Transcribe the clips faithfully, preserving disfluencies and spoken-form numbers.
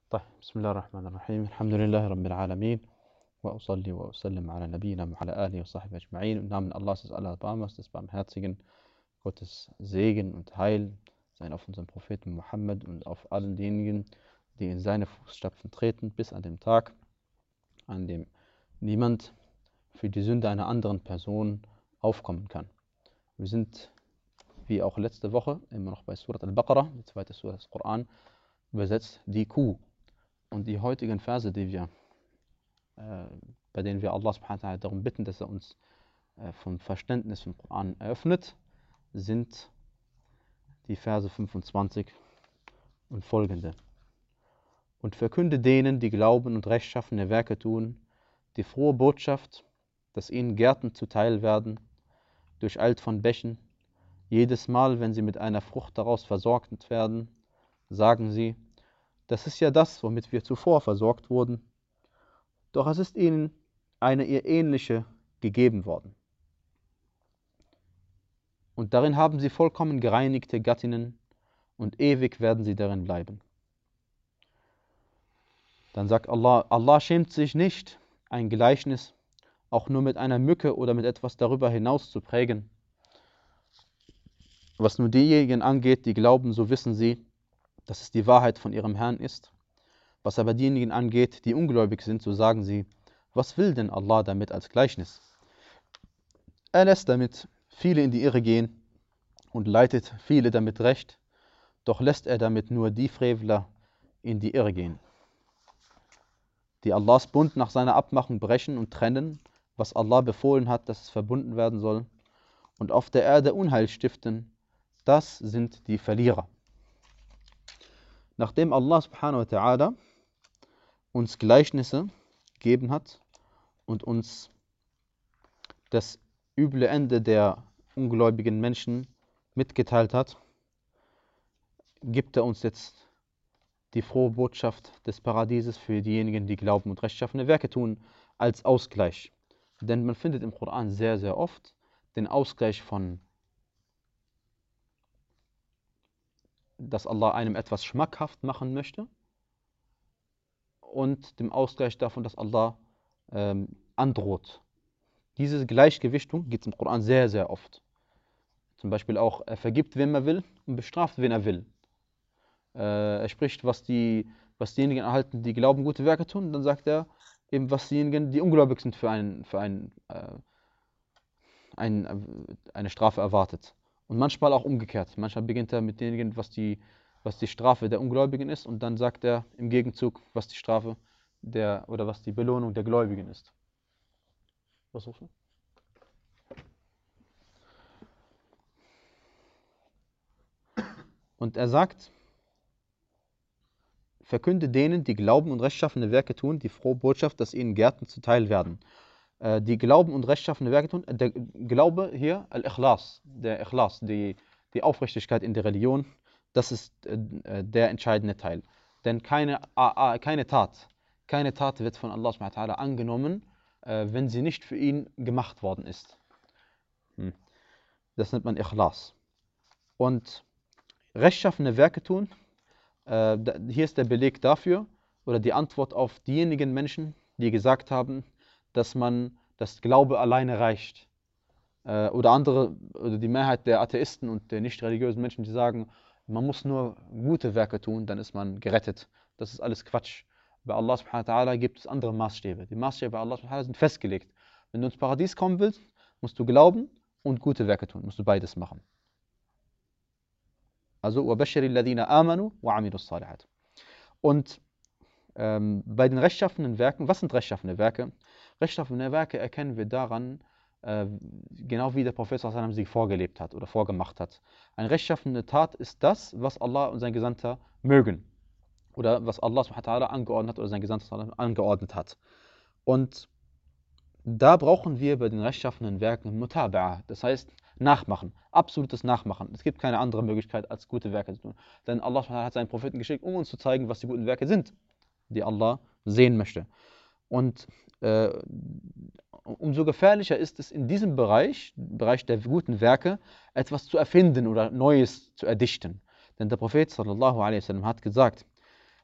طيب بسم الله الرحمن الرحيم الحمد لله رب العالمين وأصلي وأسلم على نبينا وعلى آله وصحبه أجمعين. Im Namen Allahs des Allerbarmers, des Barmherzigen, Gottes Segen und Heil sein auf unseren Propheten Muhammad und auf allen diejenigen, die in seine Fußstapfen treten, bis an den Tag, an dem niemand für die Sünde einer anderen Person aufkommen kann. Wir sind, wie auch letzte Woche, immer noch bei Surat al-Baqarah, die zweite Surah des Koran, übersetzt die Kuh. Und die heutigen Verse, die wir, äh, bei denen wir Allah subhanahu wa ta'ala darum bitten, dass er uns äh, vom Verständnis vom Koran eröffnet, sind die Verse fünfundzwanzig und folgende. Und verkünde denen, die glauben und rechtschaffene Werke tun, die frohe Botschaft, dass ihnen Gärten zuteil werden, durcheilt von Bächen. Jedes Mal, wenn sie mit einer Frucht daraus versorgt werden, sagen sie: Das ist ja das, womit wir zuvor versorgt wurden. Doch es ist ihnen eine ihr ähnliche gegeben worden. Und darin haben sie vollkommen gereinigte Gattinnen, und ewig werden sie darin bleiben. Dann sagt Allah, Allah schämt sich nicht, ein Gleichnis auch nur mit einer Mücke oder mit etwas darüber hinaus zu prägen. Was nur diejenigen angeht, die glauben, so wissen sie, dass es die Wahrheit von ihrem Herrn ist. Was aber diejenigen angeht, die ungläubig sind, so sagen sie: Was will denn Allah damit als Gleichnis? Er lässt damit viele in die Irre gehen und leitet viele damit recht, doch lässt er damit nur die Frevler in die Irre gehen, die Allahs Bund nach seiner Abmachung brechen und trennen, was Allah befohlen hat, dass es verbunden werden soll, und auf der Erde Unheil stiften. Das sind die Verlierer. Nachdem Allah subhanahu wa ta'ala uns Gleichnisse gegeben hat und uns das üble Ende der ungläubigen Menschen mitgeteilt hat, gibt er uns jetzt die frohe Botschaft des Paradieses für diejenigen, die glauben und rechtschaffene Werke tun, als Ausgleich. Denn man findet im Koran sehr, sehr oft den Ausgleich von, dass Allah einem etwas schmackhaft machen möchte, und dem Ausgleich davon, dass Allah ähm, androht. Diese Gleichgewichtung gibt es im Koran sehr, sehr oft. Zum Beispiel auch, er vergibt, wem er will, und bestraft, wen er will. Äh, er spricht, was, die, was diejenigen erhalten, die glauben, gute Werke tun, und dann sagt er eben, was diejenigen, die ungläubig sind, für, ein, für ein, äh, ein, eine Strafe erwartet. Und manchmal auch umgekehrt. Manchmal beginnt er mit denjenigen, was die, was die Strafe der Ungläubigen ist, und dann sagt er im Gegenzug, was die Strafe der, oder was die Belohnung der Gläubigen ist. Was suchst du? Und er sagt: Verkünde denen, die glauben und rechtschaffene Werke tun, die frohe Botschaft, dass ihnen Gärten zuteil werden. Äh, die glauben und rechtschaffene Werke tun, der Glaube hier, Al-Ikhlas, der Ikhlas, die, die Aufrichtigkeit in der Religion, das ist äh, der entscheidende Teil. Denn keine, äh, keine Tat, keine Tat wird von Allah subhanahu wa ta'ala angenommen, äh, wenn sie nicht für ihn gemacht worden ist. Hm. Das nennt man Ikhlas. Und rechtschaffene Werke tun, äh, hier ist der Beleg dafür, oder die Antwort auf diejenigen Menschen, die gesagt haben, dass man, das Glaube alleine reicht. Äh, oder andere, oder die Mehrheit der Atheisten und der nicht religiösen Menschen, die sagen, man muss nur gute Werke tun, dann ist man gerettet. Das ist alles Quatsch. Bei Allah subhanahu wa ta'ala gibt es andere Maßstäbe. Die Maßstäbe bei Allah subhanahu wa ta'ala sind festgelegt. Wenn du ins Paradies kommen willst, musst du glauben und gute Werke tun. Musst du beides machen. Also, وَبَشِّرِ الَّذِينَ آمَنُوا وَعَمِلُوا الصَّالِحَاتِ. Und ähm, bei den rechtschaffenen Werken, was sind rechtschaffene Werke? Rechtschaffene Werke erkennen wir daran, äh, genau wie der Prophet sallallahu alaihi wasallam sie vorgelebt hat oder vorgemacht hat. Eine rechtschaffene Tat ist das, was Allah und sein Gesandter mögen. Oder was Allah subhanahu wa ta'ala angeordnet hat oder sein Gesandter angeordnet hat. Und da brauchen wir bei den rechtschaffenen Werken Mutaba'a, das heißt Nachmachen, absolutes Nachmachen. Es gibt keine andere Möglichkeit, als gute Werke zu tun. Denn Allah subhanahu wa ta'ala hat seinen Propheten geschickt, um uns zu zeigen, was die guten Werke sind, die Allah sehen möchte. Und äh, umso gefährlicher ist es in diesem Bereich, Bereich der guten Werke, etwas zu erfinden oder Neues zu erdichten. Denn der Prophet sallallahu alaihi wasallam hat gesagt,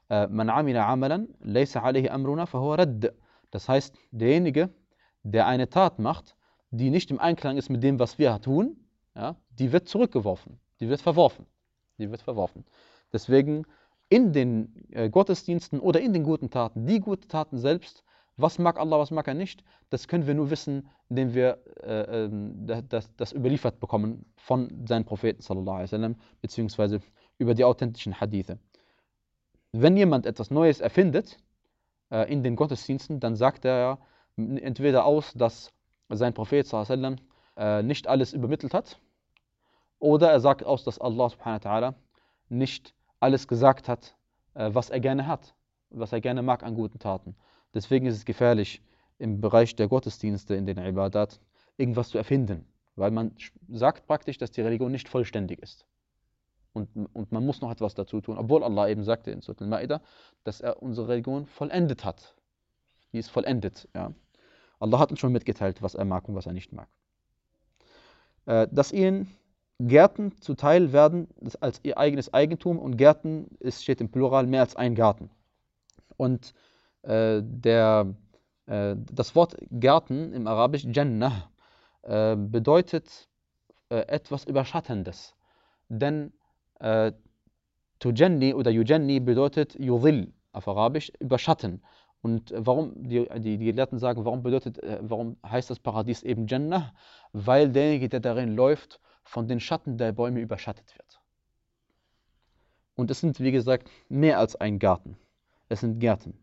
äh, man amila amalan, laysa alayhi amruna fahuwa radd. Das heißt, derjenige, der eine Tat macht, die nicht im Einklang ist mit dem, was wir tun, ja, die wird zurückgeworfen, die wird verworfen. Die wird verworfen. Deswegen in den äh, Gottesdiensten oder in den guten Taten, die guten Taten selbst, was mag Allah, was mag er nicht, das können wir nur wissen, indem wir äh, äh, das, das überliefert bekommen von seinen Propheten, sallallahu alaihi wasallam, beziehungsweise über die authentischen Hadithe. Wenn jemand etwas Neues erfindet äh, in den Gottesdiensten, dann sagt er entweder aus, dass sein Prophet sallallahu alaihi wasallam äh, nicht alles übermittelt hat, oder er sagt aus, dass Allah subhanahu wa ta'ala nicht alles gesagt hat, äh, was er gerne hat, was er gerne mag an guten Taten. Deswegen ist es gefährlich, im Bereich der Gottesdienste, in den Ibadat, irgendwas zu erfinden. Weil man sagt praktisch, dass die Religion nicht vollständig ist. Und, und man muss noch etwas dazu tun, obwohl Allah eben sagte in Surah Al-Ma'idah, dass er unsere Religion vollendet hat. Die ist vollendet. Ja. Allah hat uns schon mitgeteilt, was er mag und was er nicht mag. Äh, dass ihnen Gärten zuteil werden als ihr eigenes Eigentum, und Gärten, es steht im Plural, mehr als ein Garten. Und äh, der, äh, das Wort Garten im Arabisch, Jannah, äh, bedeutet äh, etwas Überschattendes. Denn äh, Tujanni oder Yujanni bedeutet Yudhil auf Arabisch, überschatten. Und warum, die, die, die Gelehrten sagen, warum bedeutet, äh, warum heißt das Paradies eben Jannah? Weil derjenige, der darin läuft, von den Schatten der Bäume überschattet wird. Und es sind, wie gesagt, mehr als ein Garten. Es sind Gärten.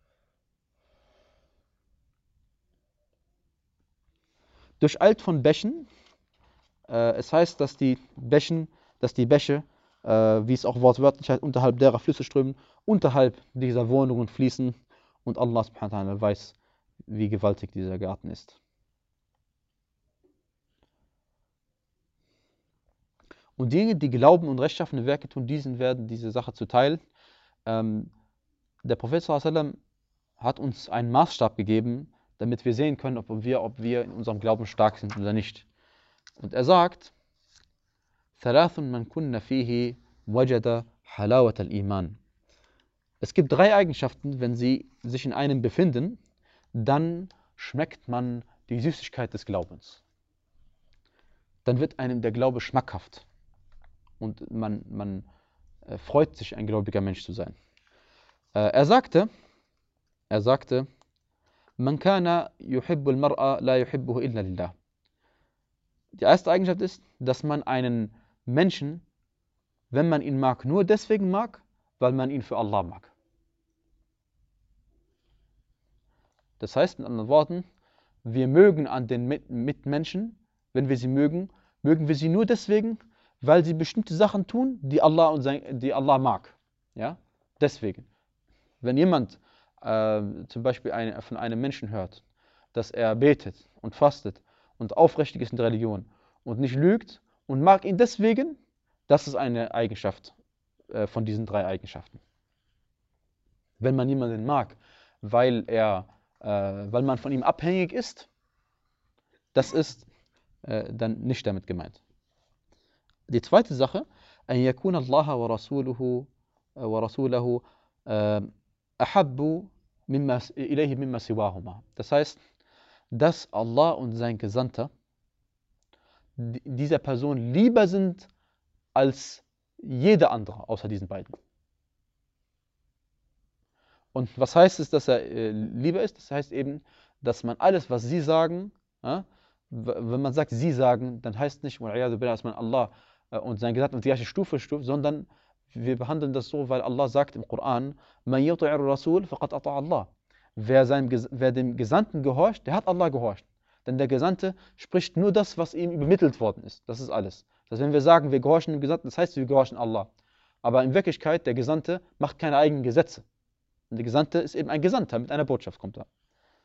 Durcheilt von Bächen. Äh, es heißt, dass die Bächen, dass die Bäche, äh, wie es auch wortwörtlich heißt, unterhalb derer Flüsse strömen, unterhalb dieser Wohnungen fließen. Und Allah subhanahu wa ta'ala weiß, wie gewaltig dieser Garten ist. Und diejenigen, die glauben und rechtschaffene Werke tun, diesen werden diese Sache zuteil. Ähm, der Prophet sallallahu alaihi wasallam hat uns einen Maßstab gegeben, damit wir sehen können, ob wir, ob wir in unserem Glauben stark sind oder nicht. Und er sagt, ثلاث من كن فيه وجد حلاوة الإيمان. Es gibt drei Eigenschaften, wenn sie sich in einem befinden, dann schmeckt man die Süßigkeit des Glaubens. Dann wird einem der Glaube schmackhaft. Und man, man äh, freut sich, ein gläubiger Mensch zu sein. Äh, er sagte, er sagte, Man kana yuhibbu al-mar'a la yuhibbuhu illa lillah. Die erste Eigenschaft ist, dass man einen Menschen, wenn man ihn mag, nur deswegen mag, weil man ihn für Allah mag. Das heißt mit anderen Worten, wir mögen an den Mitmenschen, wenn wir sie mögen, mögen wir sie nur deswegen, weil sie bestimmte Sachen tun, die Allah, und sein, die Allah mag. Ja? Deswegen. Wenn jemand äh, zum Beispiel eine, von einem Menschen hört, dass er betet und fastet und aufrichtig ist in der Religion und nicht lügt und mag ihn deswegen, das ist eine Eigenschaft äh, von diesen drei Eigenschaften. Wenn man jemanden mag, weil, er, äh, weil man von ihm abhängig ist, das ist äh, dann nicht damit gemeint. Die zweite Sache, أن يكون الله ورسوله ورسوله أحب مما إليه مما سواهما. Das heißt, dass Allah und sein Gesandter dieser Person lieber sind als jeder andere außer diesen beiden. Und was heißt es, dass er äh, lieber ist? Das heißt eben, dass man alles, was sie sagen, ja, wenn man sagt, sie sagen, dann heißt nicht, dass man Allah und sein Gesandten auf die gleiche Stufe stuft, sondern wir behandeln das so, weil Allah sagt im Koran, Man yuti'ir Rasul faqad ata'a Allah. Wer, seinem, wer dem Gesandten gehorcht, der hat Allah gehorcht. Denn der Gesandte spricht nur das, was ihm übermittelt worden ist. Das ist alles. Das heißt, wenn wir sagen, wir gehorchen dem Gesandten, das heißt, wir gehorchen Allah. Aber in Wirklichkeit, der Gesandte macht keine eigenen Gesetze. Und der Gesandte ist eben ein Gesandter, mit einer Botschaft kommt er.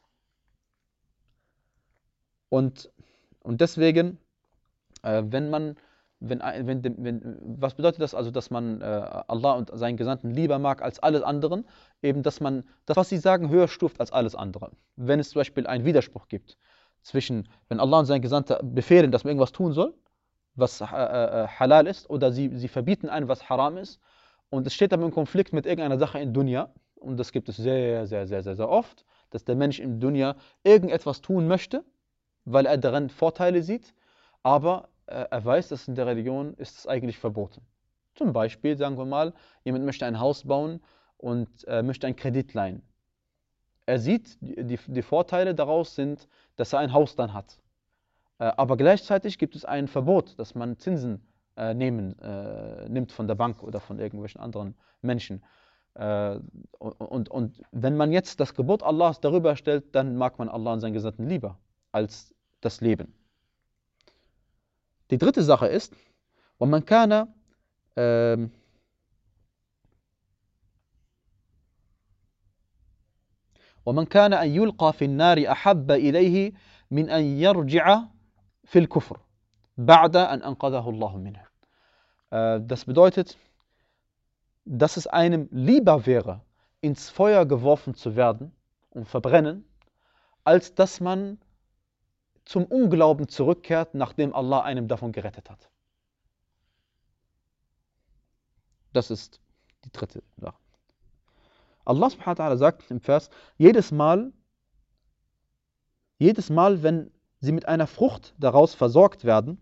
Und, und deswegen, äh, wenn man, wenn, wenn, wenn, was bedeutet das also, dass man äh, Allah und seinen Gesandten lieber mag als alles anderen? Eben, dass man das, was sie sagen, höher stuft als alles andere. Wenn es zum Beispiel einen Widerspruch gibt zwischen, wenn Allah und sein Gesandter befehlen, dass man irgendwas tun soll, was äh, äh, halal ist, oder sie, sie verbieten einem, was haram ist, und es steht aber im Konflikt mit irgendeiner Sache in Dunya, und das gibt es sehr, sehr, sehr, sehr, sehr oft, dass der Mensch im Dunya irgendetwas tun möchte, weil er darin Vorteile sieht, aber äh, er weiß, dass in der Religion ist es eigentlich verboten. Zum Beispiel, sagen wir mal, jemand möchte ein Haus bauen und äh, möchte einen Kredit leihen. Er sieht, die, die Vorteile daraus sind, dass er ein Haus dann hat. Äh, aber gleichzeitig gibt es ein Verbot, dass man Zinsen äh, nehmen, äh, nimmt von der Bank oder von irgendwelchen anderen Menschen. Äh, und, und, und wenn man jetzt das Gebot Allahs darüber stellt, dann mag man Allah und seinen Gesandten lieber als das Leben. Die dritte Sache ist, وَمَنْ كَانَ ähm, وَمَنْ كَانَ أَنْ يُلْقَى فِي النَّارِ أَحَبَّ إِلَيْهِ مِنْ أَنْ يَرْجِعَ فِي الْكُفْرِ بَعْدَ أَنْ أَنْقَذَهُ اللَّهُ مِنْهُ. Äh, das bedeutet, dass es einem lieber wäre, ins Feuer geworfen zu werden und verbrennen, als dass man zum Unglauben zurückkehrt, nachdem Allah einem davon gerettet hat. Das ist die dritte Sache. Allah subhanahu wa ta'ala sagt im Vers, jedes Mal, jedes Mal, wenn sie mit einer Frucht daraus versorgt werden,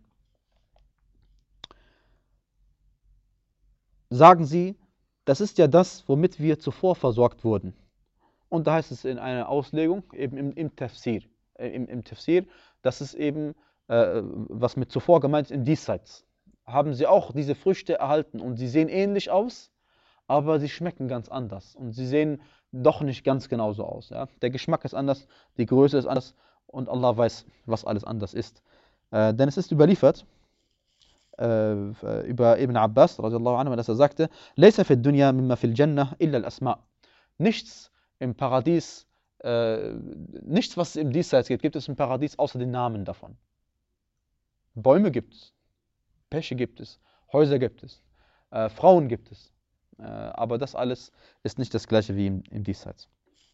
sagen sie, das ist ja das, womit wir zuvor versorgt wurden. Und da heißt es in einer Auslegung, eben im, im Tafsir, äh, im, im Tafsir, dass es eben, äh, was mit zuvor gemeint ist, im Diesseits. Haben sie auch diese Früchte erhalten und sie sehen ähnlich aus, aber sie schmecken ganz anders und sie sehen doch nicht ganz genauso aus. Ja? Der Geschmack ist anders, die Größe ist anders und Allah weiß, was alles anders ist. Äh, denn es ist überliefert, äh, über Ibn Abbas, radiallahu anhu, dass er sagte, لَيْسَ فِي الدُّنْيَا مِمَّا فِي الْجَنَّةِ إِلَّا الْأَسْمَاءِ. Nichts im Paradies, äh, nichts, was es im Diesseits gibt, gibt es im Paradies außer den Namen davon. Bäume gibt es, Bäche gibt es, Häuser gibt es, äh, Frauen gibt es. Äh, aber das alles ist nicht das gleiche wie im, im Diesseits.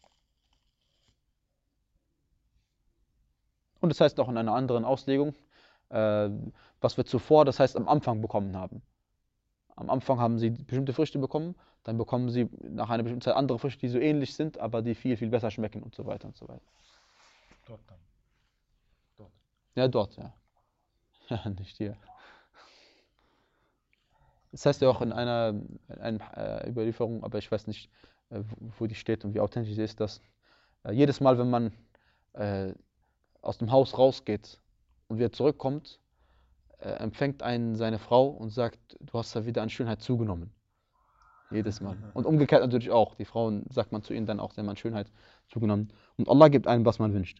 Und das heißt auch in einer anderen Auslegung, äh, was wir zuvor, das heißt am Anfang bekommen haben. Am Anfang haben sie bestimmte Früchte bekommen, dann bekommen sie nach einer bestimmten Zeit andere Früchte, die so ähnlich sind, aber die viel, viel besser schmecken und so weiter und so weiter. Dort dann. Dort. Ja, dort, ja. Ja, nicht hier. Das heißt ja auch in einer, einer äh, Überlieferung, aber ich weiß nicht, äh, wo die steht und wie authentisch sie ist, dass äh, jedes Mal, wenn man äh, aus dem Haus rausgeht und wieder zurückkommt, äh, empfängt einen seine Frau und sagt, du hast ja wieder an Schönheit zugenommen. Jedes Mal. Und umgekehrt natürlich auch. Die Frauen, sagt man zu ihnen dann auch, sie haben an Schönheit zugenommen. Und Allah gibt einem, was man wünscht.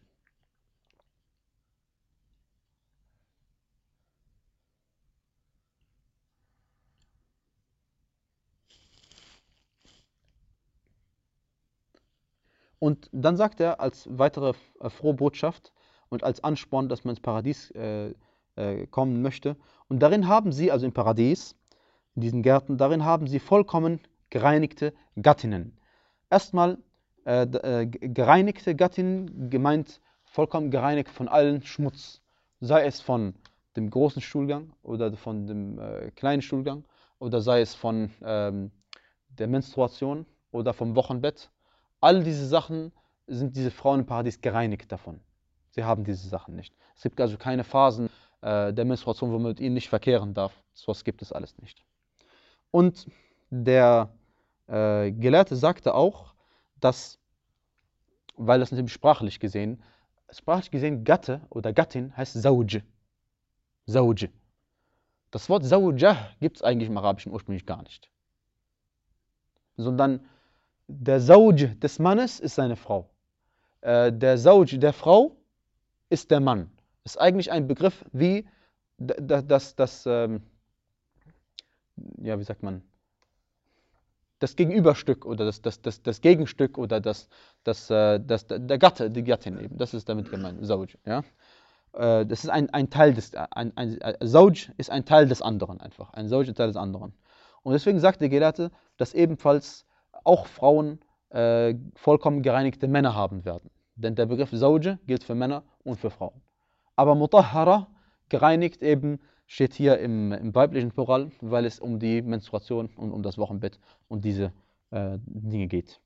Und dann sagt er als weitere äh, frohe Botschaft und als Ansporn, dass man ins Paradies äh, äh, kommen möchte. Und darin haben sie, also im Paradies, in diesen Gärten, darin haben sie vollkommen gereinigte Gattinnen. Erstmal äh, äh, gereinigte Gattinnen, gemeint vollkommen gereinigt von allen Schmutz. Sei es von dem großen Stuhlgang oder von dem äh, kleinen Stuhlgang oder sei es von ähm, der Menstruation oder vom Wochenbett. All diese Sachen sind diese Frauen im Paradies gereinigt davon. Sie haben diese Sachen nicht. Es gibt also keine Phasen äh, der Menstruation, wo man mit ihnen nicht verkehren darf. So was gibt es alles nicht. Und der äh, Gelehrte sagte auch, dass, weil das natürlich sprachlich gesehen, sprachlich gesehen Gatte oder Gattin heißt Zawj. Zawj. Das Wort Zawjah gibt es eigentlich im Arabischen ursprünglich gar nicht. Sondern der Zawj des Mannes ist seine Frau. Äh, der Zawj der Frau ist der Mann. Das ist eigentlich ein Begriff wie das, das, das ähm, ja, wie sagt man, das Gegenüberstück oder das, das, das, das Gegenstück oder das, das, das, das, der Gatte, die Gattin eben. Das ist damit gemeint, Zawj. Ja? Äh, das ist ein, ein Teil des, ein, ein, ein Zawj ist ein Teil des anderen einfach. Ein Zawj ist ein Teil des anderen. Und deswegen sagt der Gelehrte, dass ebenfalls auch Frauen äh, vollkommen gereinigte Männer haben werden. Denn der Begriff Zawj gilt für Männer und für Frauen. Aber Mutahhara gereinigt eben, steht hier im, im weiblichen Plural, weil es um die Menstruation und um das Wochenbett und diese äh, Dinge geht.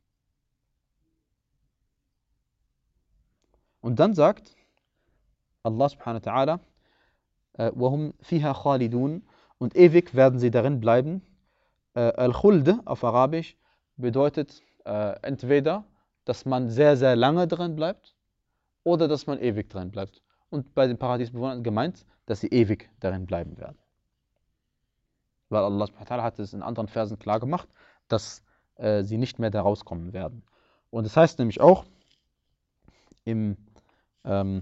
Und dann sagt Allah subhanahu wa ta'ala, وَهُمْ فِيهَا خَالِدُونَ, und ewig werden sie darin bleiben. Al-Khuld auf Arabisch bedeutet äh, entweder, dass man sehr, sehr lange drin bleibt oder dass man ewig drin bleibt. Und bei den Paradiesbewohnern gemeint, dass sie ewig darin bleiben werden. Weil Allah subhanahu wa ta'ala hat es in anderen Versen klar gemacht, dass äh, sie nicht mehr da rauskommen werden. Und das heißt nämlich auch im ähm,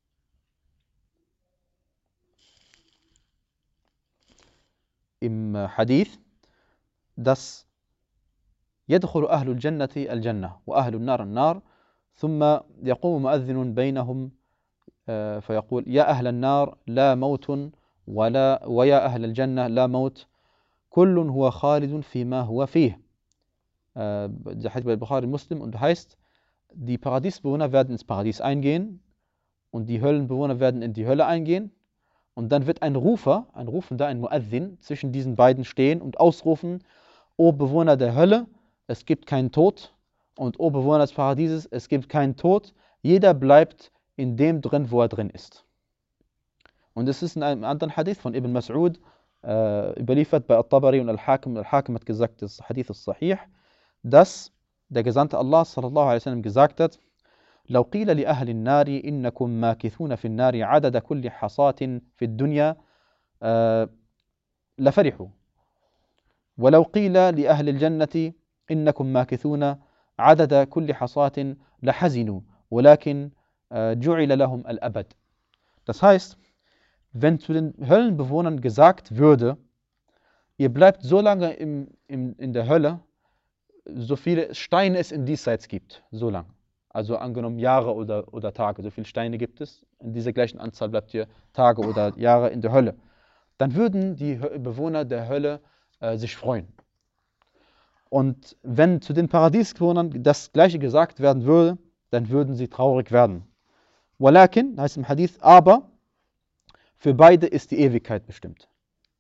im Hadith, dass يدخل أهل الجنة الجنة وأهل النار النار ثم يقوم مؤذن بينهم فيقول يا أهل النار لا موت ولا ويا أهل الجنة لا موت كل هو خالد فيما هو فيه. Der Hadith bei Bukhari Muslim, und heißt, die Paradiesbewohner werden ins Paradies eingehen und die Höllenbewohner werden in die Hölle eingehen. Und dann wird ein Rufer, ein Rufender, ein Muazzin zwischen diesen beiden stehen und ausrufen: O Bewohner der Hölle, es gibt keinen Tod, und o Bewohner des Paradieses, es gibt keinen Tod. Jeder bleibt in dem drin, wo er drin ist. Und es ist in einem anderen Hadith von Ibn Mas'ud äh, überliefert bei At-Tabari und Al-Hakim. Al-Hakim hat gesagt, das Hadith ist sahih, dass der Gesandte Allah sallallahu alaihi wasallam gesagt hat: لو قيل لأهل النار إنكم ماكثون في النار عدد كل حصاة في الدنيا لفرحوا ولو قيل لأهل الجنة إنكم ماكثون عدد كل حصاة لحزنوا ولكن جعل لهم الأبد. Das heißt, wenn zu den Höllenbewohnern gesagt würde, ihr bleibt so lange im, im, in der Hölle, so viele Steine es in diesseits gibt, so lange. Also angenommen Jahre oder, oder Tage, so viele Steine gibt es, in dieser gleichen Anzahl bleibt ihr Tage oder Jahre in der Hölle. Dann würden die Bewohner der Hölle äh, sich freuen. Und wenn zu den Paradiesbewohnern das Gleiche gesagt werden würde, dann würden sie traurig werden. Walakin, heißt im Hadith, aber für beide ist die Ewigkeit bestimmt.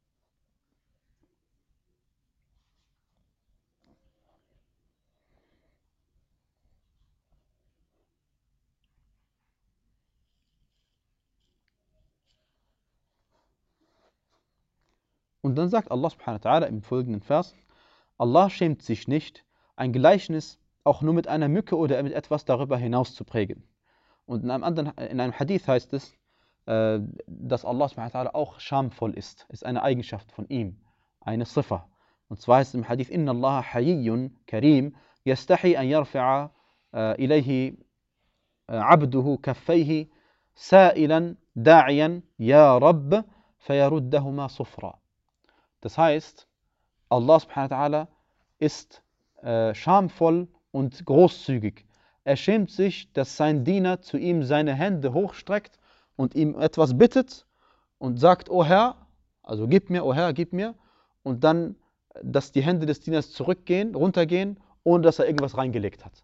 Und dann sagt Allah subhanahu wa ta'ala im folgenden Vers: Allah schämt sich nicht, ein Gleichnis auch nur mit einer Mücke oder mit etwas darüber hinaus zu prägen. Und in einem anderen, in einem Hadith heißt es, äh, dass Allah subhanahu wa ta'ala auch schamvoll ist. Ist eine Eigenschaft von ihm, eine Sifa. Und zwar heißt es im Hadith: Inna Allah hayyun karim yastahi an yarfa'a ilayhi abduhu kaffayhi sa'ilan da'iyan ya Rabb fayaruddahuma sufra. Das heißt, Allah subhanahu wa ta'ala ist äh, schamvoll und großzügig. Er schämt sich, dass sein Diener zu ihm seine Hände hochstreckt und ihm etwas bittet und sagt: O Herr, also gib mir, O Herr, gib mir. Und dann, dass die Hände des Dieners zurückgehen, runtergehen, ohne dass er irgendwas reingelegt hat.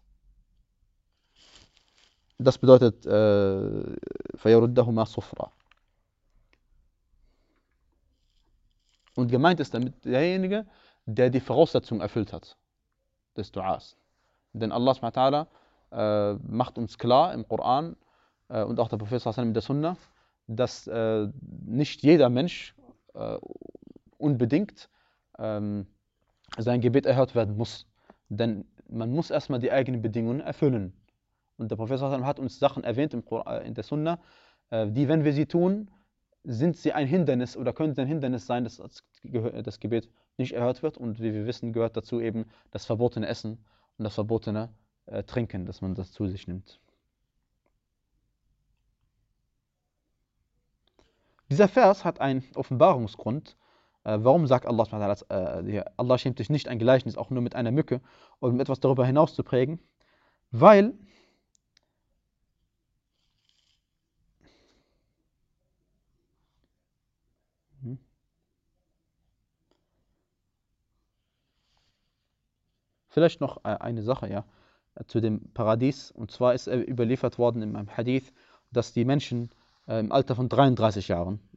Das bedeutet فَيَرُدَّهُمَا صُفْرًا. Und gemeint ist damit derjenige, der die Voraussetzungen erfüllt hat des Du'as. Denn Allah subhanahu wa ta'ala äh, macht uns klar im Koran äh, und auch der Prophet sallallahu alaihi wasallam in der Sunna, dass äh, nicht jeder Mensch äh, unbedingt ähm, sein Gebet erhört werden muss. Denn man muss erstmal die eigenen Bedingungen erfüllen. Und der Prophet sallallahu alaihi wasallam hat uns Sachen erwähnt im Koran, in der Sunna, äh, die, wenn wir sie tun, sind sie ein Hindernis oder können sie ein Hindernis sein, dass das Gebet nicht erhört wird. Und wie wir wissen, gehört dazu eben das verbotene Essen und das verbotene äh, Trinken, dass man das zu sich nimmt. Dieser Vers hat einen Offenbarungsgrund. Äh, warum sagt Allah, äh, Allah schämt sich nicht, ein Gleichnis auch nur mit einer Mücke oder mit etwas darüber hinaus zu prägen? Weil Vielleicht noch eine Sache, ja, zu dem Paradies. Und zwar ist überliefert worden in einem Hadith, dass die Menschen im Alter von dreiunddreißig Jahren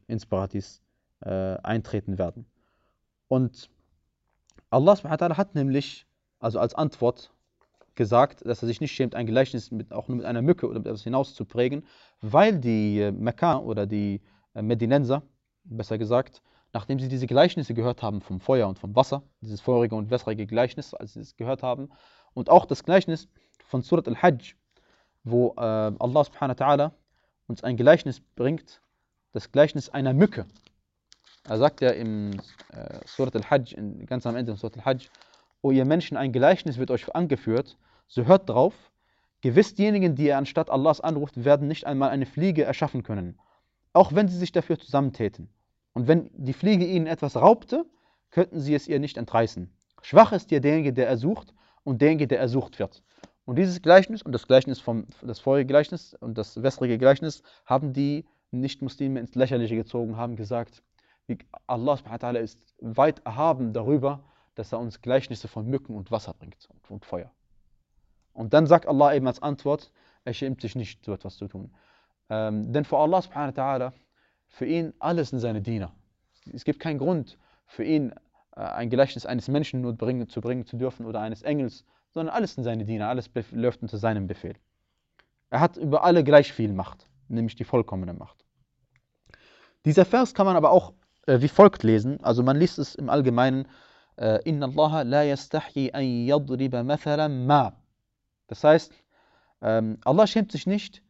ins Paradies äh, eintreten werden. Und Allah subhanahu wa ta'ala hat nämlich, also als Antwort, gesagt, dass er sich nicht schämt, ein Gleichnis mit, auch nur mit einer Mücke oder mit etwas hinaus zu prägen, weil die äh, Mekkaner oder die äh, Medinenser, besser gesagt, nachdem sie diese Gleichnisse gehört haben vom Feuer und vom Wasser, dieses feurige und wässrige Gleichnis, als sie es gehört haben, und auch das Gleichnis von Surat al-Hajj, wo äh, Allah subhanahu wa ta'ala uns ein Gleichnis bringt, das Gleichnis einer Mücke. Er sagt ja im äh, Surat al-Hajj, ganz am Ende von Surat al-Hajj, O ihr Menschen, ein Gleichnis wird euch angeführt, so hört drauf, gewiss diejenigen, die ihr anstatt Allahs anruft, werden nicht einmal eine Fliege erschaffen können, auch wenn sie sich dafür zusammentäten. Und wenn die Fliege ihnen etwas raubte, könnten sie es ihr nicht entreißen. Schwach ist hier derjenige, der ersucht, und derjenige, der ersucht wird. Und dieses Gleichnis und das Gleichnis vom, das vorige Gleichnis und das wässrige Gleichnis haben die Nicht-Muslime ins Lächerliche gezogen, haben gesagt, Allah subhanahu wa ta'ala ist weit erhaben darüber, dass er uns Gleichnisse von Mücken und Wasser bringt und, und Feuer. Und dann sagt Allah eben als Antwort, er schämt sich nicht, so etwas zu tun. Ähm, denn vor Allah subhanahu wa ta'ala, für ihn alles sind seine Diener. Es gibt keinen Grund für ihn, äh, ein Gleichnis eines Menschen nur bringen, zu bringen zu dürfen oder eines Engels, sondern alles sind seine Diener, alles läuft unter seinem Befehl. Er hat über alle gleich viel Macht, nämlich die vollkommene Macht. Dieser Vers kann man aber auch äh, wie folgt lesen, also man liest es im Allgemeinen, Inna Allah la yastahi an yadriba mathalan ma. Das heißt, ähm, Allah schämt sich nicht,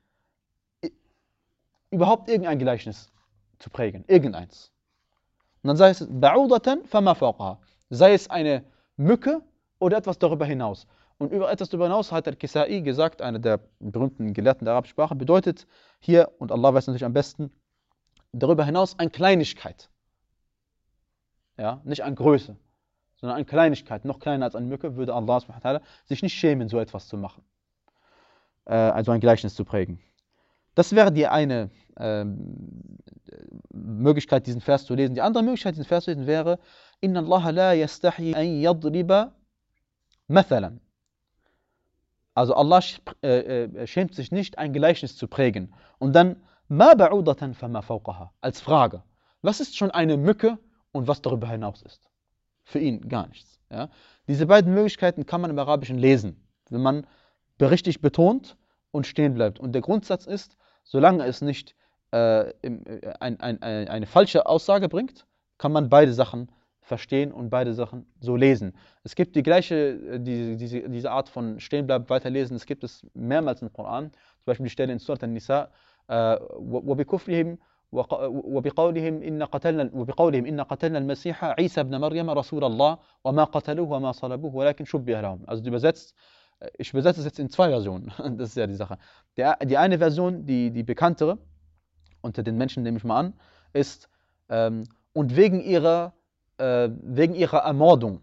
überhaupt irgendein Gleichnis zu prägen, irgendeins. Und dann sei es ba'udatan fama fawqaha, sei es eine Mücke oder etwas darüber hinaus. Und über etwas darüber hinaus hat Al-Kisai gesagt, einer der berühmten Gelehrten der arabischen Sprache, bedeutet hier, und Allah weiß natürlich am besten, darüber hinaus an Kleinigkeit. Ja, nicht an Größe, sondern an Kleinigkeit, noch kleiner als eine Mücke, würde Allah subhanahu wa ta'ala sich nicht schämen, so etwas zu machen. Äh, also ein Gleichnis zu prägen. Das wäre die eine ähm, Möglichkeit, diesen Vers zu lesen. Die andere Möglichkeit, diesen Vers zu lesen, wäre Inna Allah la yastahi an yadriba mathalan. Also Allah äh, äh, schämt sich nicht, ein Gleichnis zu prägen. Und dann ma ba'udatan fama fawqaha, als Frage. Was ist schon eine Mücke und was darüber hinaus ist? Für ihn gar nichts. Ja? Diese beiden Möglichkeiten kann man im Arabischen lesen, wenn man richtig betont und stehen bleibt. Und der Grundsatz ist, solange es nicht äh, im, äh, ein, ein, ein, eine falsche Aussage bringt, kann man beide Sachen verstehen und beide Sachen so lesen. Es gibt die gleiche, die, diese, diese Art von Stehenbleiben, weiterlesen, es gibt es mehrmals im Koran, zum Beispiel die Stelle in Surat An-Nisa, وَبِكُفْرِهِمْ وبقولهم إن قتلنا وبقولهم إن قتلنا المسيح عيسى ابن مريم رسول الله وما قتلوه وما صلبوه ولكن شبه لهم. Also übersetzt, ich übersetze es jetzt in zwei Versionen. Das ist ja die Sache. Der, die eine Version, die, die bekanntere, unter den Menschen nehme ich mal an, ist ähm, und wegen ihrer, äh, wegen ihrer Ermordung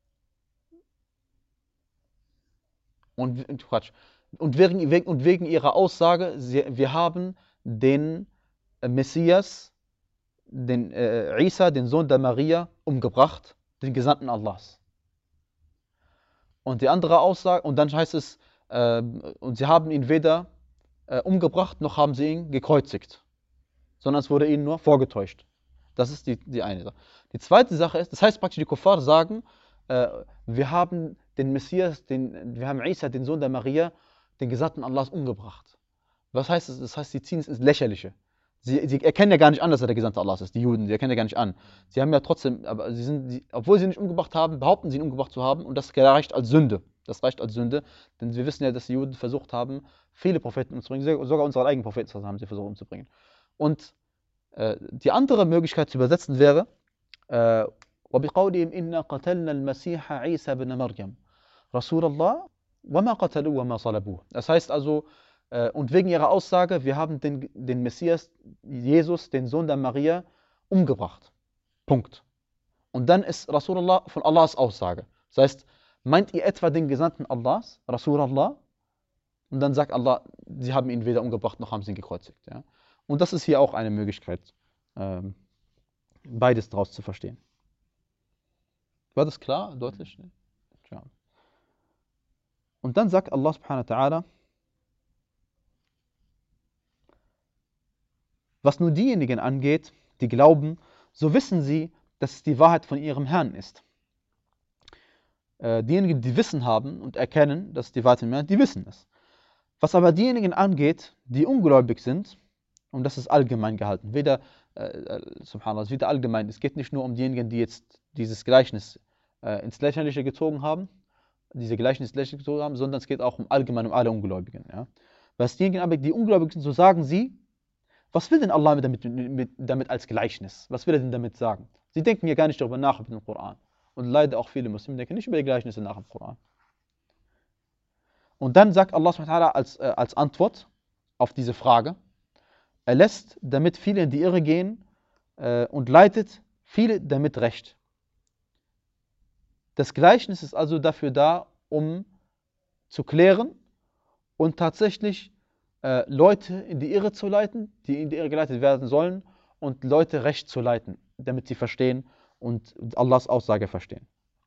und, Quatsch, und, wegen, und wegen ihrer Aussage, sie, wir haben den Messias, den äh, Isa, den Sohn der Maria, umgebracht, den Gesandten Allahs. Und die andere Aussage, und dann heißt es, äh, und sie haben ihn weder äh, umgebracht, noch haben sie ihn gekreuzigt, sondern es wurde ihnen nur vorgetäuscht. Das ist die, die eine Sache. Die zweite Sache ist, das heißt praktisch, die Kuffar sagen, äh, wir haben den Messias, den, wir haben Isa, den Sohn der Maria, den Gesandten Allahs, umgebracht. Was heißt das? Das heißt, sie ziehen es ins Lächerliche. Sie, sie erkennen ja gar nicht an, dass er der Gesandte Allahs ist, die Juden, sie erkennen ja gar nicht an. Sie haben ja trotzdem, aber sie sind, sie, obwohl sie ihn nicht umgebracht haben, behaupten sie ihn umgebracht zu haben und das reicht als Sünde. Das reicht als Sünde, denn wir wissen ja, dass die Juden versucht haben, viele Propheten umzubringen, sogar unsere eigenen Propheten haben sie versucht umzubringen. Und äh, die andere Möglichkeit zu übersetzen wäre, وَبِقَوْلِهِمْ إِنَّا قَتَلْنَا الْمَسِيحَ عِيسَى بْنَ مَرْيَمَ رَسُولَ اللَّهِ وَمَا قَتَلُوهُ وَمَا صَلَبُوهُ. Das heißt also, und wegen ihrer Aussage, wir haben den, den Messias, Jesus, den Sohn der Maria, umgebracht. Punkt. Und dann ist Rasulullah von Allahs Aussage. Das heißt, meint ihr etwa den Gesandten Allahs, Rasulullah? Und dann sagt Allah, sie haben ihn weder umgebracht, noch haben sie ihn gekreuzigt. Ja? Und das ist hier auch eine Möglichkeit, ähm, beides daraus zu verstehen. War das klar, deutlich? Ja. Und dann sagt Allah subhanahu wa ta'ala, was nun diejenigen angeht, die glauben, so wissen sie, dass es die Wahrheit von ihrem Herrn ist. Äh, diejenigen, die Wissen haben und erkennen, dass es die Wahrheit von ihrem Herrn ist, die wissen es. Was aber diejenigen angeht, die ungläubig sind, und das ist allgemein gehalten, weder, äh, subhanallah, wieder allgemein, es geht nicht nur um diejenigen, die jetzt dieses Gleichnis äh, ins Lächerliche gezogen haben, diese Gleichnis ins Lächerliche gezogen haben, sondern es geht auch um allgemein um alle Ungläubigen. Ja? Was diejenigen aber, die ungläubig sind, so sagen sie, was will denn Allah damit, mit, damit als Gleichnis? Was will er denn damit sagen? Sie denken ja gar nicht darüber nach über den Koran. Und leider auch viele Muslime denken nicht über die Gleichnisse nach im Koran. Und dann sagt Allah subhanahu wa ta'ala als, äh, als Antwort auf diese Frage, er lässt damit viele in die Irre gehen äh, und leitet viele damit recht. Das Gleichnis ist also dafür da, um zu klären und tatsächlich äh, Leute in die Irre zu leiten, die in die Irre geleitet werden sollen, und Leute recht zu leiten, damit sie verstehen und Allahs Aussage verstehen.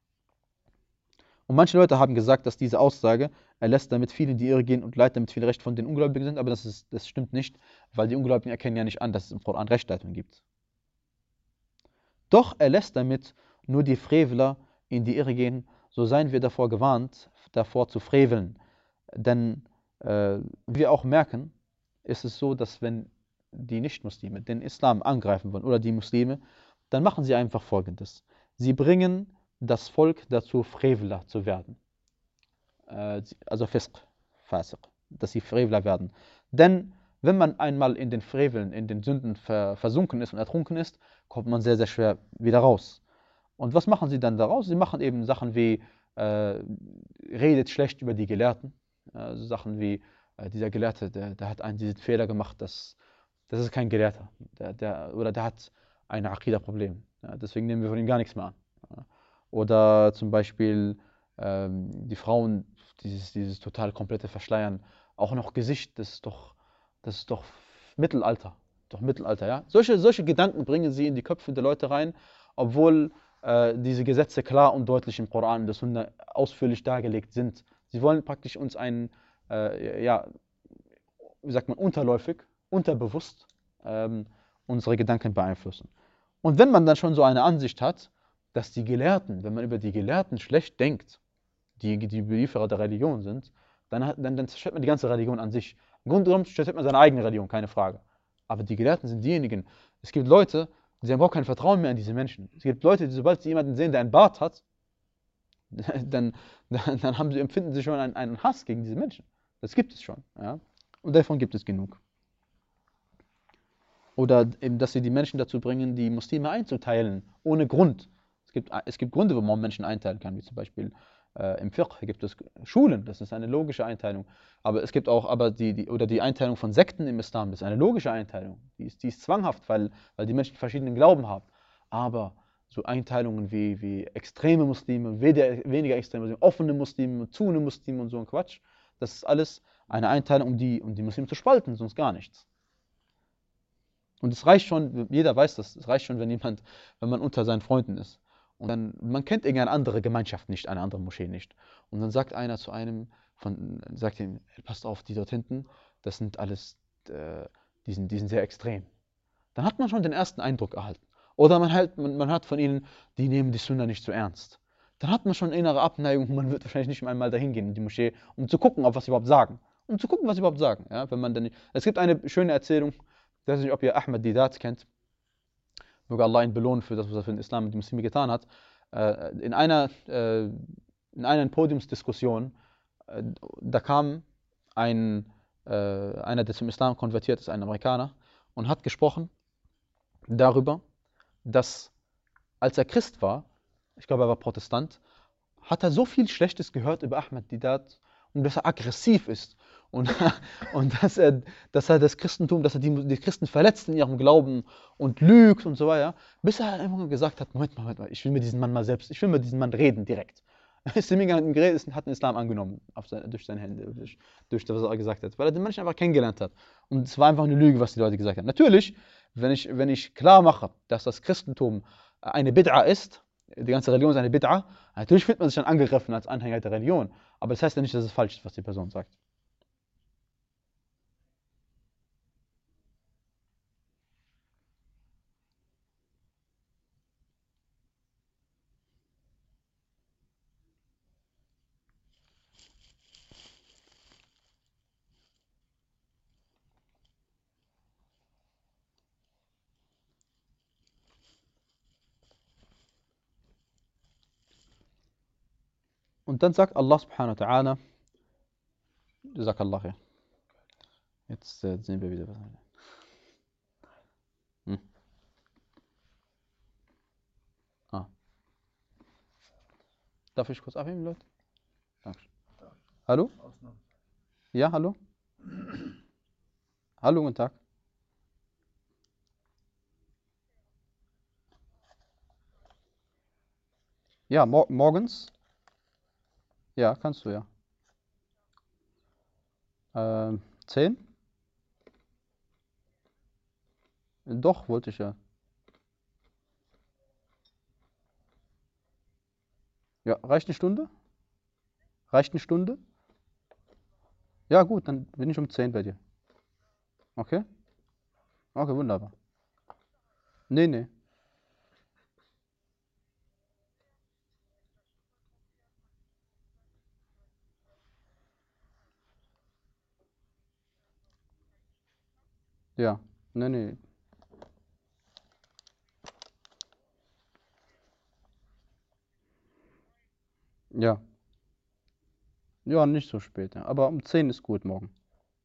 Und manche Leute haben gesagt, dass diese Aussage, er lässt damit viele in die Irre gehen und leitet damit viele recht, von den Ungläubigen sind, aber das, ist, das stimmt nicht, weil die Ungläubigen erkennen ja nicht an, dass es im Koran Rechtleitung gibt. Doch er lässt damit nur die Freveler in die Irre gehen, so seien wir davor gewarnt, davor zu freveln. Denn äh, wie wir auch merken, ist es so, dass wenn die Nichtmuslime den Islam angreifen wollen oder die Muslime, dann machen sie einfach Folgendes. Sie bringen das Volk dazu, Freveler zu werden. Äh, also Fisq, Fasiq, dass sie Freveler werden. Denn wenn man einmal in den Freveln, in den Sünden ver versunken ist und ertrunken ist, kommt man sehr, sehr schwer wieder raus. Und was machen sie dann daraus? Sie machen eben Sachen wie, äh, redet schlecht über die Gelehrten. Äh, Sachen wie, äh, dieser Gelehrte, der, der hat einen diesen Fehler gemacht, das, das ist kein Gelehrter. Der, der, oder der hat ein Akida-Problem. Ja, deswegen nehmen wir von ihm gar nichts mehr an. Ja. Oder zum Beispiel ähm, die Frauen, dieses, dieses total komplette Verschleiern, auch noch Gesicht, das ist doch, das ist doch Mittelalter. Doch Mittelalter, ja. Solche, solche Gedanken bringen sie in die Köpfe der Leute rein, obwohl äh, diese Gesetze klar und deutlich im Koran und der Sunna ausführlich dargelegt sind. Sie wollen praktisch uns einen, äh, ja, wie sagt man, unterläufig, unterbewusst ähm, unsere Gedanken beeinflussen. Und wenn man dann schon so eine Ansicht hat, dass die Gelehrten, wenn man über die Gelehrten schlecht denkt, die die Belieferer der Religion sind, dann, hat, dann, dann zerstört man die ganze Religion an sich. Im Grunde genommen zerstört man seine eigene Religion, keine Frage. Aber die Gelehrten sind diejenigen, es gibt Leute, die haben überhaupt kein Vertrauen mehr in diese Menschen. Es gibt Leute, die, sobald sie jemanden sehen, der einen Bart hat, dann, dann, dann haben sie, empfinden sie schon einen, einen Hass gegen diese Menschen. Das gibt es schon. Ja? Und davon gibt es genug. Oder eben, dass sie die Menschen dazu bringen, die Muslime einzuteilen, ohne Grund. Es gibt, es gibt Gründe, warum man Menschen einteilen kann, wie zum Beispiel äh, im Fiqh gibt es Schulen, das ist eine logische Einteilung. Aber es gibt auch, aber die, die, oder die Einteilung von Sekten im Islam, das ist eine logische Einteilung. Die ist, die ist zwanghaft, weil, weil die Menschen verschiedenen Glauben haben. Aber so Einteilungen wie, wie extreme Muslime, weniger, weniger extreme Muslime, offene Muslime, zuhende Muslime und so ein Quatsch, das ist alles eine Einteilung, um die, um die Muslime zu spalten, sonst gar nichts. Und es reicht schon, jeder weiß das, es reicht schon, wenn jemand, wenn man unter seinen Freunden ist. Und dann, man kennt irgendeine andere Gemeinschaft nicht, eine andere Moschee nicht. Und dann sagt einer zu einem, von, sagt ihm, passt auf, die dort hinten, das sind alles, äh, die, sind, die sind sehr extrem. Dann hat man schon den ersten Eindruck erhalten. Oder man, halt, man, man hört von ihnen, die nehmen die Sunna nicht so ernst. Dann hat man schon eine innere Abneigung und man wird wahrscheinlich nicht einmal dahin gehen in die Moschee, um zu gucken, ob was sie überhaupt sagen. Um zu gucken, was sie überhaupt sagen. Ja, wenn man dann nicht, es gibt eine schöne Erzählung, ich weiß nicht, ob ihr Ahmad Didat kennt, möge Allah ihn belohnen für das, was er für den Islam und die Muslime getan hat. In einer, in einer Podiumsdiskussion, da kam ein, einer, der zum Islam konvertiert ist, ein Amerikaner, und hat gesprochen darüber, dass als er Christ war, ich glaube er war Protestant, hat er so viel Schlechtes gehört über Ahmad Didat und dass er aggressiv ist und, und dass, er, dass er das Christentum, dass er die, die Christen verletzt in ihrem Glauben und lügt und so weiter, bis er irgendwann gesagt hat, Moment mal, Moment mal, ich will mit diesem Mann mal selbst, ich will mit diesem Mann reden direkt. Ist hat den Islam angenommen auf seine, durch seine Hände, durch, durch das, was er gesagt hat, weil er den Menschen einfach kennengelernt hat. Und es war einfach eine Lüge, was die Leute gesagt haben. Natürlich, wenn ich, wenn ich klar mache, dass das Christentum eine Bid'a ist, die ganze Religion ist eine Bid'a, natürlich fühlt man sich dann angegriffen als Anhänger der Religion. Aber das heißt ja nicht, dass es falsch ist, was die Person sagt. Und dann sagt Allah subhanahu wa ta'ala, sagt Allah, ja. Jetzt äh, sehen wir wieder was. Hm. Ah. Darf ich kurz abheben, Leute? Dankeschön. Hallo? Ja, hallo? Hallo, guten Tag. Ja, mor morgens? Ja, kannst du, ja. Ähm, zehn? Doch, wollte ich ja. Ja, reicht eine Stunde? Reicht eine Stunde? Ja, gut, dann bin ich um zehn bei dir. Okay? Okay, wunderbar. Nee, nee. Ja, nee, nee. Ja. Ja, nicht so spät, ja. Aber um zehn ist gut morgen.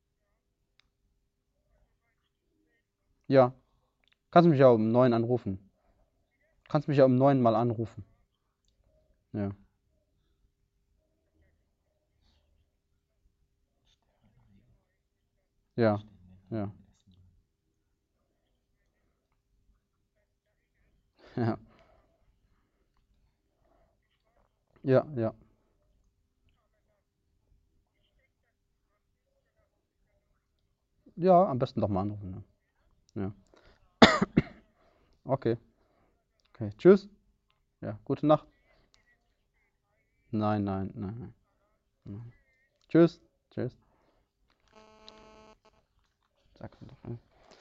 Ja. Kannst mich ja um neun anrufen. Kannst mich ja um neun mal anrufen. Ja. Ja. Ja. Ja. Ja, ja. Ja, am besten doch mal anrufen. Ja. Ja. Okay. Okay. Tschüss. Ja, gute Nacht. Nein, nein, nein, nein. nein. Tschüss. Tschüss. Sag doch. Ja.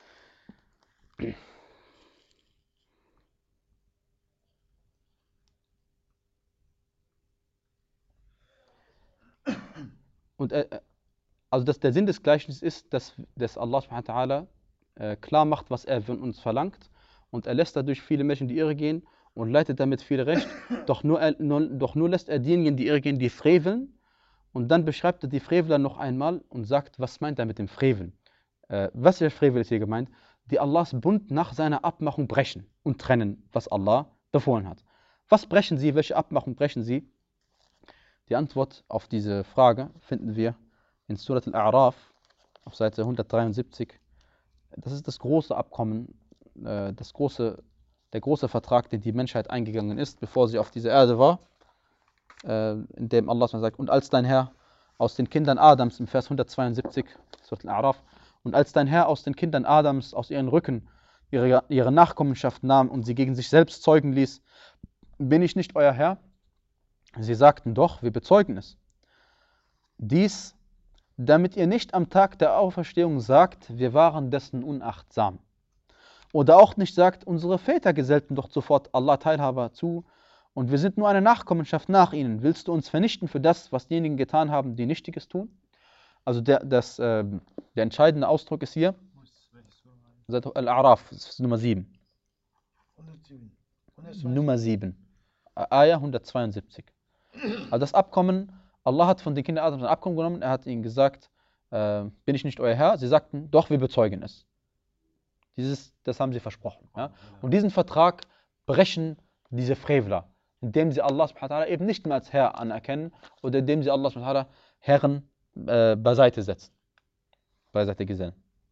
Und äh, äh, also das, der Sinn des Gleichnisses ist, dass, dass Allah subhanahu wa ta'ala äh, klar macht, was er von uns verlangt. Und er lässt dadurch viele Menschen in die Irre gehen und leitet damit viele recht. Doch nur, er, nur, doch nur lässt er diejenigen in die Irre gehen, die freveln. Und dann beschreibt er die Frevler noch einmal und sagt, was meint er mit dem Freveln? Äh, was für Frevel ist hier gemeint? Die Allahs Bund nach seiner Abmachung brechen und trennen, was Allah befohlen hat. Was brechen sie? Welche Abmachung brechen sie? Die Antwort auf diese Frage finden wir in Surat Al-A'raf auf Seite hundertdreiundsiebzig. Das ist das große Abkommen, äh, das große, der große Vertrag, den die Menschheit eingegangen ist, bevor sie auf dieser Erde war, äh, in dem Allah sagt, und als dein Herr aus den Kindern Adams, im Vers hundertzweiundsiebzig, Surat Al-A'raf, und als dein Herr aus den Kindern Adams aus ihren Rücken ihre, ihre Nachkommenschaft nahm und sie gegen sich selbst zeugen ließ, bin ich nicht euer Herr? Sie sagten doch, wir bezeugen es. Dies, damit ihr nicht am Tag der Auferstehung sagt, wir waren dessen unachtsam. Oder auch nicht sagt, unsere Väter gesellten doch sofort Allah Teilhaber zu und wir sind nur eine Nachkommenschaft nach ihnen. Willst du uns vernichten für das, was diejenigen getan haben, die Nichtiges tun? Also der, das, äh, der entscheidende Ausdruck ist hier, Al-A'raf, Nummer sieben. Nummer sieben. Ayah hundertzweiundsiebzig. Also das Abkommen, Allah hat von den Kindern Adams ein Abkommen genommen, er hat ihnen gesagt, äh, bin ich nicht euer Herr? Sie sagten, doch, wir bezeugen es. Dieses, das haben sie versprochen. Ja? Und diesen Vertrag brechen diese Frevler, indem sie Allah subhanahu wa ta'ala eben nicht mehr als Herr anerkennen oder indem sie Allah subhanahu wa ta'ala Herren äh, beiseite setzen, beiseite gesellen.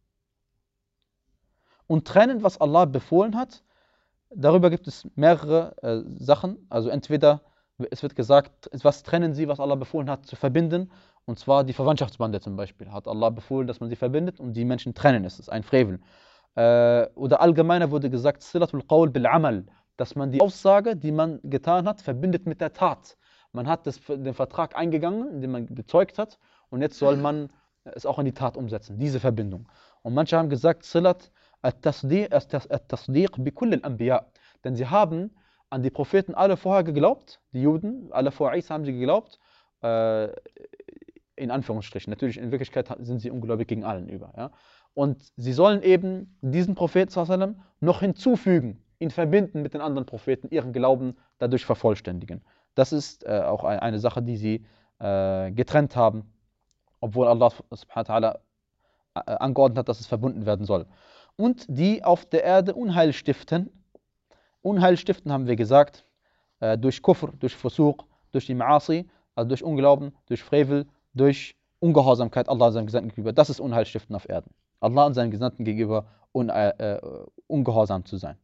Und trennen, was Allah befohlen hat, darüber gibt es mehrere äh, Sachen, also entweder es wird gesagt, was trennen sie, was Allah befohlen hat, zu verbinden, und zwar die Verwandtschaftsbande zum Beispiel, hat Allah befohlen, dass man sie verbindet und die Menschen trennen, es ist ein Frevel. Äh, oder allgemeiner wurde gesagt, Silatul Qawl bil Amal, dass man die Aussage, die man getan hat, verbindet mit der Tat. Man hat das, den Vertrag eingegangen, indem man bezeugt hat, und jetzt soll man es auch in die Tat umsetzen, diese Verbindung. Und manche haben gesagt, Silat at-Tasdiq bi kulli al-Anbiya, denn sie haben an die Propheten alle vorher geglaubt, die Juden, alle vor Isa haben sie geglaubt, äh, in Anführungsstrichen. Natürlich, in Wirklichkeit sind sie ungläubig gegen allen über. Ja? Und sie sollen eben diesen Propheten sallallahu alaihi wasallam noch hinzufügen, ihn verbinden mit den anderen Propheten, ihren Glauben dadurch vervollständigen. Das ist äh, auch eine Sache, die sie äh, getrennt haben, obwohl Allah subhanahu wa ta'ala angeordnet hat, dass es verbunden werden soll. Und die auf der Erde Unheil stiften. Unheil stiften haben wir gesagt, äh, durch Kufr, durch Fusuq, durch die Ma'asi, also durch Unglauben, durch Frevel, durch Ungehorsamkeit Allah und seinem Gesandten gegenüber. Das ist Unheil stiften auf Erden. Allah und seinem Gesandten gegenüber un, äh, äh, ungehorsam zu sein.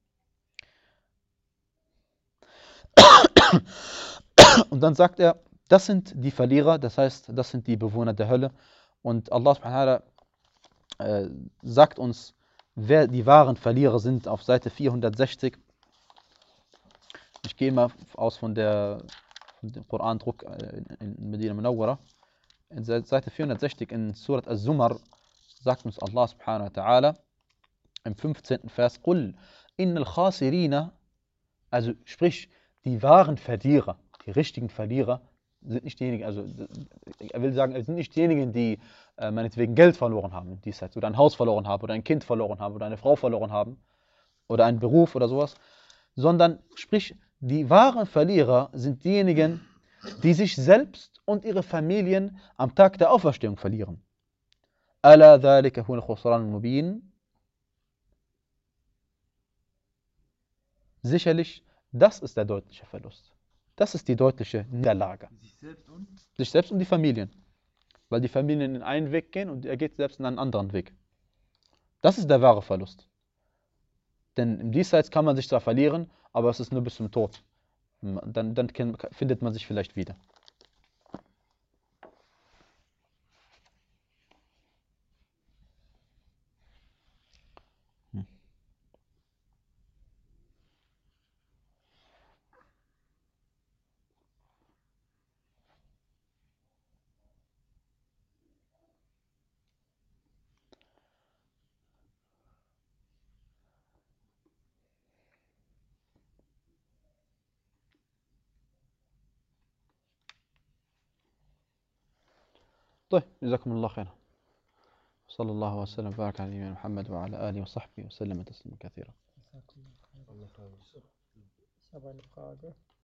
Und dann sagt er, das sind die Verlierer, das heißt, das sind die Bewohner der Hölle. Und Allah subhanahu wa ta'ala äh, sagt uns, wer die wahren Verlierer sind, auf Seite vierhundertsechzig. Ich gehe mal aus von, der, von dem Koran-Druck in, in Medina Munawwara. In Seite vierhundertsechzig in Surat Az-Zumar sagt uns Allah subhanahu wa ta'ala im fünfzehnten Vers, Qul innal khasirina, also sprich, die wahren Verlierer, die richtigen Verlierer, sind nicht diejenigen, also er will sagen, es sind nicht diejenigen, die äh, meinetwegen Geld verloren haben in dieser Zeit, oder ein Haus verloren haben, oder ein Kind verloren haben, oder eine Frau verloren haben, oder einen Beruf oder sowas, sondern sprich, die wahren Verlierer sind diejenigen, die sich selbst und ihre Familien am Tag der Auferstehung verlieren. Ala dhalika huwa al-khusran al-mubin. Sicherlich, das ist der deutliche Verlust. Das ist die deutliche Niederlage. Sich selbst und? Sich selbst und die Familien. Weil die Familien in einen Weg gehen und er geht selbst in einen anderen Weg. Das ist der wahre Verlust. Denn im Diesseits kann man sich zwar verlieren, aber es ist nur bis zum Tod. Dann, dann findet man sich vielleicht wieder. Hm. طيب جزاكم الله خيرا. صلى الله وسلم وبارك على نبينا محمد وعلى آله وصحبه وسلم تسليما كثيرا. الله خير. السبع القادة